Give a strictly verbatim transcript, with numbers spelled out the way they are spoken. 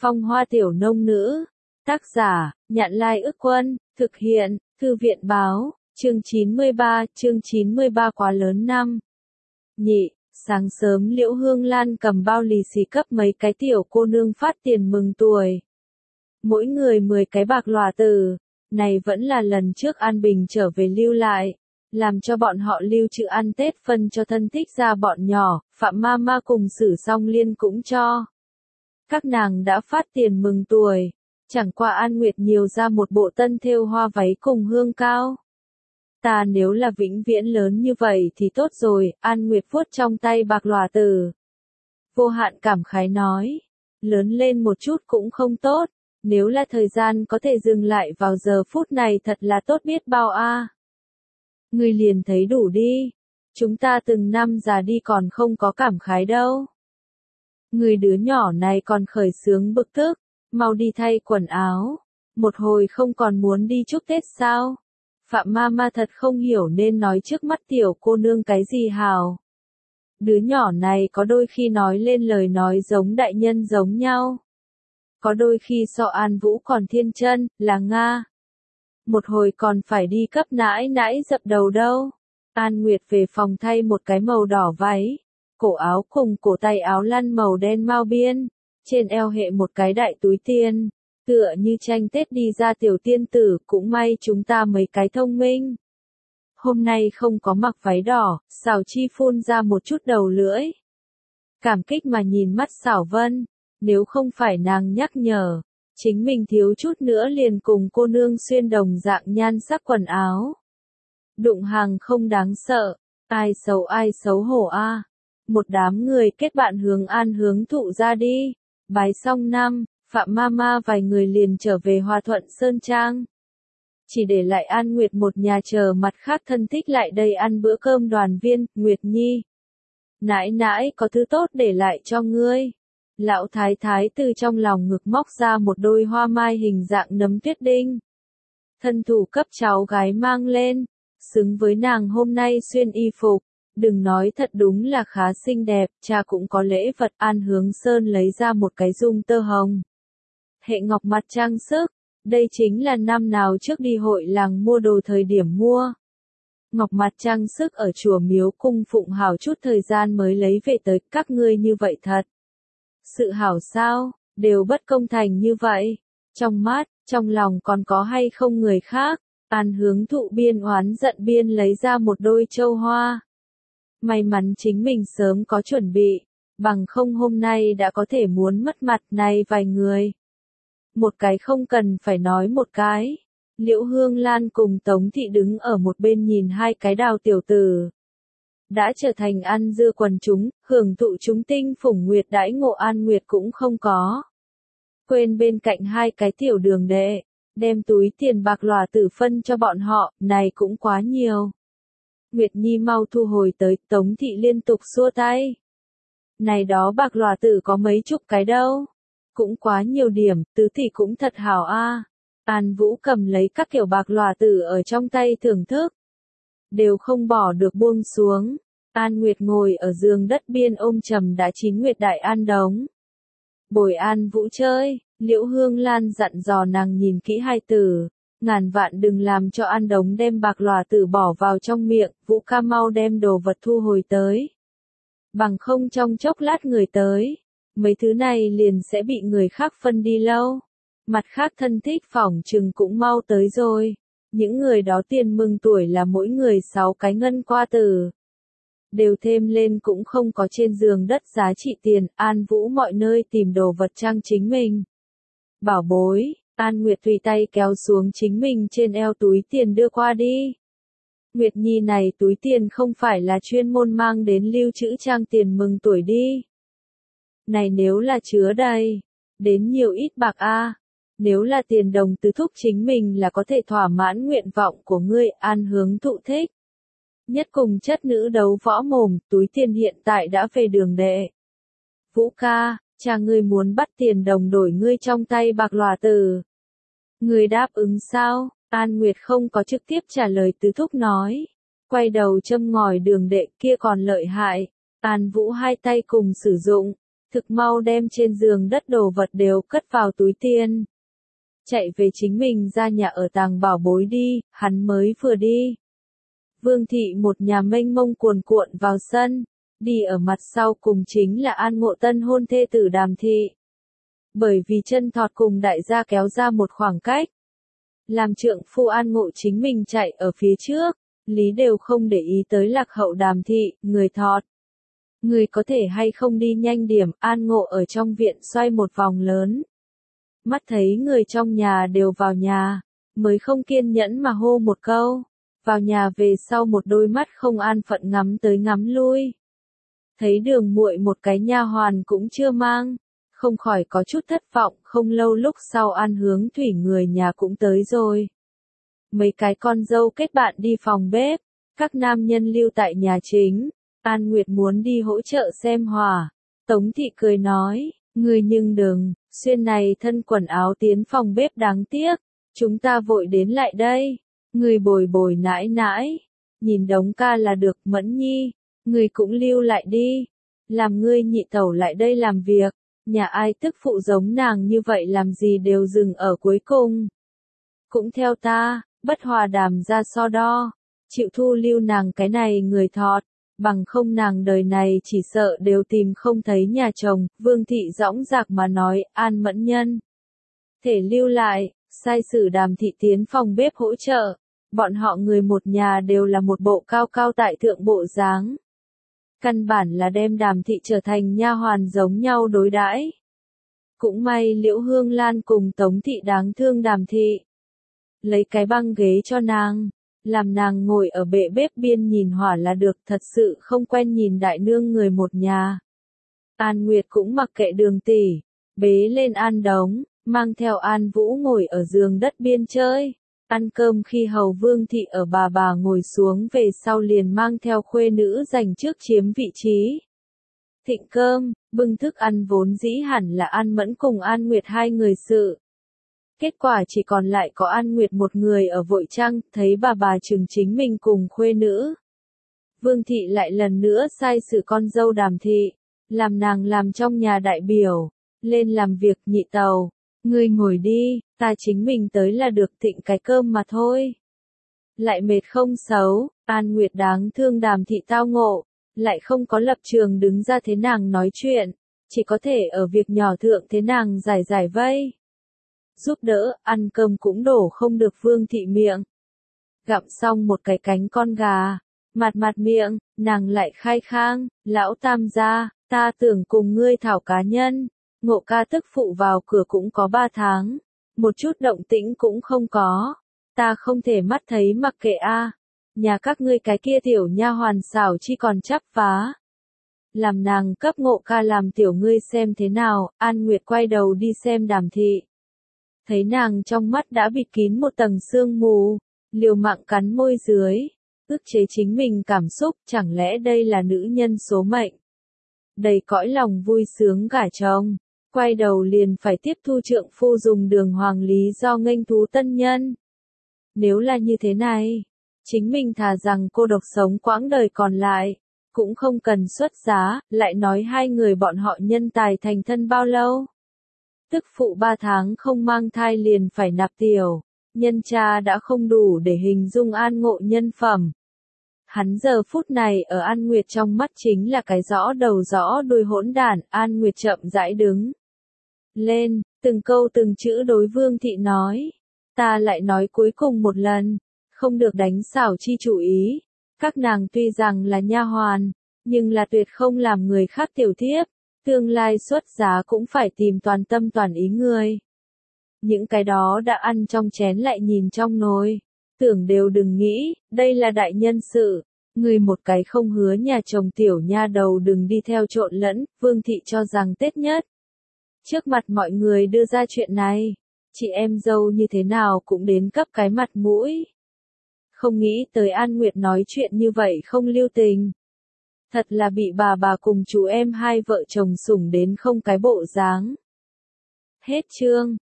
Phong hoa tiểu nông nữ. Tác giả, Nhạn Lai Ức Quân, thực hiện, Thư viện báo, chương chín mươi ba, chương chín mươi ba quá lớn năm. Nhị, sáng sớm Liễu Hương Lan cầm bao lì xì cấp mấy cái tiểu cô nương phát tiền mừng tuổi. Mỗi người mười cái bạc lòa tử, này vẫn là lần trước An Bình trở về lưu lại, làm cho bọn họ lưu trữ ăn Tết phân cho thân thích ra bọn nhỏ, Phạm Mama cùng Sử Song Liên cũng cho. Các nàng đã phát tiền mừng tuổi, chẳng qua An Nguyệt nhiều ra một bộ tân thêu hoa váy cùng hương cao. Ta nếu là vĩnh viễn lớn như vậy thì tốt rồi, An Nguyệt vuốt trong tay bạc lòa tử. Vô hạn cảm khái nói, lớn lên một chút cũng không tốt, nếu là thời gian có thể dừng lại vào giờ phút này thật là tốt biết bao a. À. Ngươi liền thấy đủ đi, chúng ta từng năm già đi còn không có cảm khái đâu. Người đứa nhỏ này còn khởi sướng bực tức, mau đi thay quần áo, một hồi không còn muốn đi chúc Tết sao? Phạm Mama thật không hiểu nên nói trước mắt tiểu cô nương cái gì hào. Đứa nhỏ này có đôi khi nói lên lời nói giống đại nhân giống nhau. Có đôi khi so An Vũ còn thiên chân, là Nga. Một hồi còn phải đi cấp nãi nãi dập đầu đâu. An Nguyệt về phòng thay một cái màu đỏ váy, cổ áo cùng cổ tay áo lăn màu đen mao biên, trên eo hệ một cái đại túi tiền, tựa như tranh Tết đi ra tiểu tiên tử, cũng may chúng ta mấy cái thông minh. Hôm nay không có mặc váy đỏ, Sảo Chi phun ra một chút đầu lưỡi. Cảm kích mà nhìn mắt Sảo Vân, nếu không phải nàng nhắc nhở, chính mình thiếu chút nữa liền cùng cô nương xuyên đồng dạng nhan sắc quần áo. Đụng hàng không đáng sợ, ai xấu ai xấu hổ a. À. Một đám người kết bạn hướng An hướng thụ ra đi, bái xong năm, Phạm Mama vài người liền trở về Hòa Thuận Sơn Trang. Chỉ để lại An Nguyệt một nhà chờ mặt khác thân thích lại đây ăn bữa cơm đoàn viên. Nguyệt Nhi, nãi nãi có thứ tốt để lại cho ngươi. Lão thái thái từ trong lòng ngực móc ra một đôi hoa mai hình dạng nấm tuyết đinh. Thân thủ cấp cháu gái mang lên, xứng với nàng hôm nay xuyên y phục. Đừng nói thật đúng là khá xinh đẹp, cha cũng có lễ vật. An Hướng Sơn lấy ra một cái dung tơ hồng. Hệ ngọc mặt trang sức, đây chính là năm nào trước đi hội làng mua đồ thời điểm mua. Ngọc mặt trang sức ở chùa Miếu cung phụng hảo chút thời gian mới lấy về tới, các ngươi như vậy thật. Sự hảo sao, đều bất công thành như vậy. Trong mắt, trong lòng còn có hay không người khác, An Hướng thụ biên oán giận biên lấy ra một đôi châu hoa. May mắn chính mình sớm có chuẩn bị, bằng không hôm nay đã có thể muốn mất mặt này vài người. Một cái không cần phải nói một cái. Liễu Hương Lan cùng Tống Thị đứng ở một bên nhìn hai cái đào tiểu tử. Đã trở thành ăn dưa quần chúng, hưởng thụ chúng tinh phủng nguyệt đãi ngộ. An Nguyệt cũng không có. Quên bên cạnh hai cái tiểu đường đệ, đem túi tiền bạc lòa tử phân cho bọn họ, này cũng quá nhiều. Nguyệt Nhi mau thu hồi tới, Tống Thị liên tục xua tay. Này đó bạc lòa tử có mấy chục cái đâu. Cũng quá nhiều điểm, tứ thị cũng thật hảo a. À. An Vũ cầm lấy các kiểu bạc lòa tử ở trong tay thưởng thức. Đều không bỏ được buông xuống. An Nguyệt ngồi ở giường đất biên ôm trầm đã chín Nguyệt Đại An đống. Bồi An Vũ chơi, Liễu Hương Lan dặn dò nàng nhìn kỹ hai tử. Ngàn vạn đừng làm cho An đống đem bạc lòa tử bỏ vào trong miệng, Vũ ca mau đem đồ vật thu hồi tới. Bằng không trong chốc lát người tới. Mấy thứ này liền sẽ bị người khác phân đi lâu. Mặt khác thân thích phỏng chừng cũng mau tới rồi. Những người đó tiền mừng tuổi là mỗi người sáu cái ngân qua tử. Đều thêm lên cũng không có trên giường đất giá trị tiền. An Vũ mọi nơi tìm đồ vật trang chính mình. Bảo bối, An Nguyệt tùy tay kéo xuống chính mình trên eo túi tiền đưa qua đi. Nguyệt Nhi này túi tiền không phải là chuyên môn mang đến lưu trữ trang tiền mừng tuổi đi. Này nếu là chứa đầy, đến nhiều ít bạc a. À. Nếu là tiền đồng tứ thúc chính mình là có thể thỏa mãn nguyện vọng của ngươi. An Hướng thụ thích. Nhất cùng chất nữ đấu võ mồm, túi tiền hiện tại đã về đường đệ. Vũ ca, cha ngươi muốn bắt tiền đồng đổi ngươi trong tay bạc lòa tử. Ngươi đáp ứng sao? An Nguyệt không có trực tiếp trả lời tứ thúc nói. Quay đầu châm ngòi đường đệ kia còn lợi hại. An Vũ hai tay cùng sử dụng. thực mau đem trên giường đất đồ vật đều cất vào túi tiền. Chạy về chính mình ra nhà ở tàng bảo bối đi, hắn mới vừa đi. Vương thị một nhà mênh mông cuồn cuộn vào sân, đi ở mặt sau cùng chính là An Ngộ tân hôn thê tử Đàm thị. Bởi vì chân thọt cùng đại gia kéo ra một khoảng cách. Làm trượng phu An Ngộ chính mình chạy ở phía trước, lý đều không để ý tới lạc hậu Đàm thị, người thọt. Người có thể hay không đi nhanh điểm, An Ngộ ở trong viện xoay một vòng lớn. Mắt thấy người trong nhà đều vào nhà, mới không kiên nhẫn mà hô một câu. Vào nhà về sau một đôi mắt không an phận ngắm tới ngắm lui. Thấy đường muội một cái nha hoàn cũng chưa mang, không khỏi có chút thất vọng, không lâu lúc sau An Hướng Thủy người nhà cũng tới rồi. Mấy cái con dâu kết bạn đi phòng bếp, các nam nhân lưu tại nhà chính, An Nguyệt muốn đi hỗ trợ xem hòa. Tống thị cười nói, người nhưng đừng, xuyên này thân quần áo tiến phòng bếp đáng tiếc, chúng ta vội đến lại đây. Người bồi bồi nãi nãi, nhìn đống ca là được. Mẫn nhi, người cũng lưu lại đi, làm ngươi nhị tẩu lại đây làm việc, nhà ai tức phụ giống nàng như vậy làm gì đều dừng ở cuối cùng. Cũng theo ta, bất hòa đàm ra so đo, chịu thu lưu nàng cái này người thọt, bằng không nàng đời này chỉ sợ đều tìm không thấy nhà chồng. Vương thị dõng dạc mà nói, An Mẫn nhân thể lưu lại, sai sử Đàm thị tiến phòng bếp hỗ trợ. Bọn họ người một nhà đều là một bộ cao cao tại thượng bộ dáng. Căn bản là đem Đàm thị trở thành nha hoàn giống nhau đối đãi. Cũng may Liễu Hương Lan cùng Tống thị đáng thương Đàm thị. Lấy cái băng ghế cho nàng, làm nàng ngồi ở bệ bếp biên nhìn hỏa là được, thật sự không quen nhìn đại nương người một nhà. An Nguyệt cũng mặc kệ Đường tỷ, bế lên An Đống, mang theo An Vũ ngồi ở giường đất biên chơi. Ăn cơm khi hầu Vương thị ở bà bà ngồi xuống về sau liền mang theo khuê nữ giành trước chiếm vị trí. Thịnh cơm, bưng thức ăn vốn dĩ hẳn là An Mẫn cùng An Nguyệt hai người sự. Kết quả chỉ còn lại có An Nguyệt một người ở vội trăng, thấy bà bà chừng chính mình cùng khuê nữ. Vương thị lại lần nữa sai sự con dâu Đàm thị, làm nàng làm trong nhà đại biểu, lên làm việc. Nhị tàu, ngươi ngồi đi, ta chính mình tới là được, thịnh cái cơm mà thôi. Lại mệt không xấu, An Nguyệt đáng thương Đàm thị tao ngộ, lại không có lập trường đứng ra thế nàng nói chuyện, chỉ có thể ở việc nhỏ thượng thế nàng giải giải vây. Giúp đỡ, ăn cơm cũng đổ không được Vương thị miệng. Gặm xong một cái cánh con gà, mặt mặt miệng, nàng lại khai khang, lão tam gia, ta tưởng cùng ngươi thảo cá nhân. Ngộ ca tức phụ vào cửa cũng có ba tháng, một chút động tĩnh cũng không có, ta không thể mắt thấy mặc kệ a. Nhà các ngươi cái kia tiểu nha hoàn xảo chi còn chắp vá. Làm nàng cấp Ngộ ca làm tiểu ngươi xem thế nào. An Nguyệt quay đầu đi xem Đàm thị. Thấy nàng trong mắt đã bịt kín một tầng sương mù, liều mạng cắn môi dưới, ức chế chính mình cảm xúc, chẳng lẽ đây là nữ nhân số mệnh. Đầy cõi lòng vui sướng gả chồng, quay đầu liền phải tiếp thu trượng phu dùng đường hoàng lý do nghênh thú tân nhân. Nếu là như thế này, chính mình thà rằng cô độc sống quãng đời còn lại, cũng không cần xuất giá. Lại nói hai người bọn họ nhân tài thành thân bao lâu. Tức phụ ba tháng không mang thai liền phải nạp tiểu, nhân cha đã không đủ để hình dung An Ngộ nhân phẩm. Hắn giờ phút này ở An Nguyệt trong mắt chính là cái rõ đầu rõ đuôi hỗn đản. An Nguyệt chậm rãi đứng lên, từng câu từng chữ đối Vương thị nói. Ta lại nói cuối cùng một lần, không được đánh xảo chi chủ ý. Các nàng tuy rằng là nha hoàn, nhưng là tuyệt không làm người khác tiểu thiếp. Tương lai xuất giá cũng phải tìm toàn tâm toàn ý người. Những cái đó đã ăn trong chén lại nhìn trong nồi. Tưởng đều đừng nghĩ, đây là đại nhân sự. Người một cái không hứa nhà chồng tiểu nha đầu đừng đi theo trộn lẫn. Vương thị cho rằng Tết nhất. Trước mặt mọi người đưa ra chuyện này. Chị em dâu như thế nào cũng đến cấp cái mặt mũi. Không nghĩ tới An Nguyệt nói chuyện như vậy không lưu tình. Thật là bị bà bà cùng chú em hai vợ chồng sủng đến không cái bộ dáng. Hết chương.